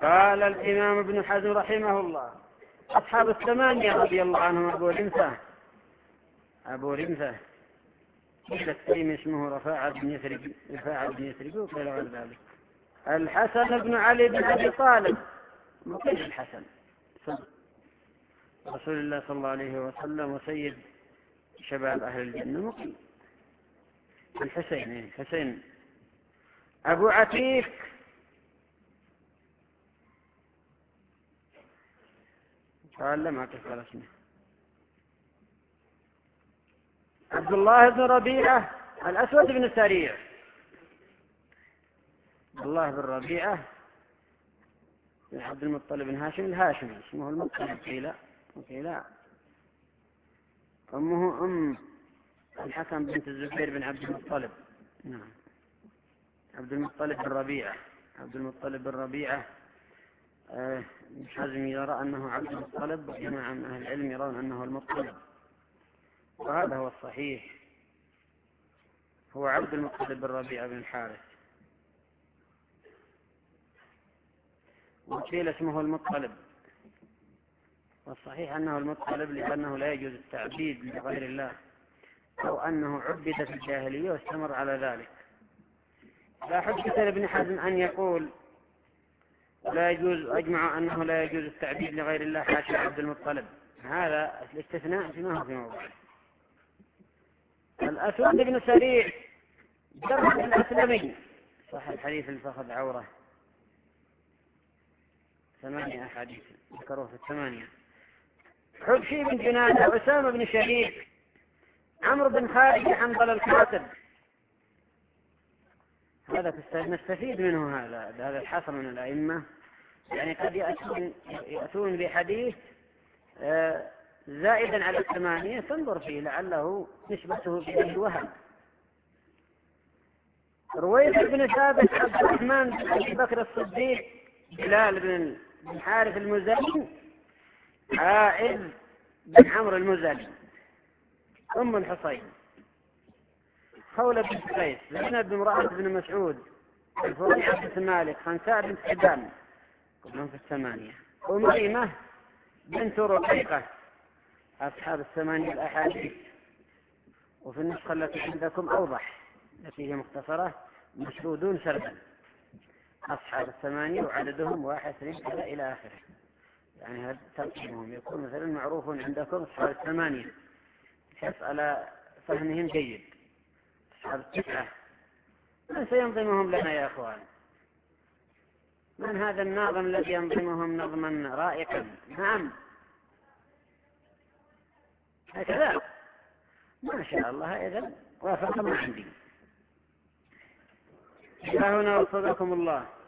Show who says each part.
Speaker 1: قال الإمام ابن حزم رحمه الله: أصحاب الثمانية رضي الله عنهم أبو رمثة التيم اسمه رفاعة بن يثرب وقيل غير ذلك. الحسن بن علي بن أبي طالب مقيم الحسن رسول الله صلى الله عليه وسلم وسيد شباب أهل الجنة مقيم. الحسين أبو عتيق قال لما تذكر اسمه. عبد الله بن ربيعة الأسود بن سريع. عبد الله بن ربيعة بن عبد المطلب بن هاشم الهاشمي اسمه المطلب قيل أمه أم الحكم بنت الزبير بن عبد المطلب. نعم عبد المطلب بن ربيعة ابن حزم يرى أنه عبد المطلب وجماعة من أهل العلم يرون أنه المطلب، وهذا هو الصحيح، هو عبد المطلب بن ربيعة بن الحارث، وقيل اسمه المطلب، والصحيح أنه المطلب لأنه لا يجوز التعبيد لغير الله، أو أنه عبد في الجاهلية واستمر على ذلك. لا حجة لابن حزم أن يقول لا يجوز، أجمع أنه لا يجوز التعبيد لغير الله حاشا عبد المطلب، هذا الاستثناء ما هو في موضوعه. الأسود بن سريع جرح الأسلمي صح الحديث الفخذ عورة 8 أحاديث ذكروه في 8. حبشي بن جنادة أسامة بن شريك عمرو بن خالد حنظل الكاتب. هذا نستفيد منه هذا الحصر من الأئمة، يعني قد يأتون بحديث زائدا على 8 تنظر فيه لعله نسبته إليه وهم. رويث بن ثابت عبد الرحمن بن أبي بكر الصديق بلال بن حارث المزني عائذ بن عمرو المزني أم الحصين خولة بن قيس زينب بن امرأة بن مسعود الفريعة بن مالك خنساء بن حبان كلهم في 8. أميمة بنت رقيقة أصحاب 8 الأحاديث. وفي النسخة التي عندكم أوضح التي هي مختصرة مشهودون سردا أصحاب 8 وعددهم 1 2 3 إلى آخره، يعني هذا ترتيبهم يكون مثلا معروف عندكم أصحاب 8 بحيث على فهمهم جيد. أصحاب 9 من سينظمهم لنا يا أخوان؟ من هذا الناظم الذي ينظمهم نظما رائقا؟ نعم هكذا ما شاء الله، إذن وافق ما عندي. إلى هنا وفقكم الله.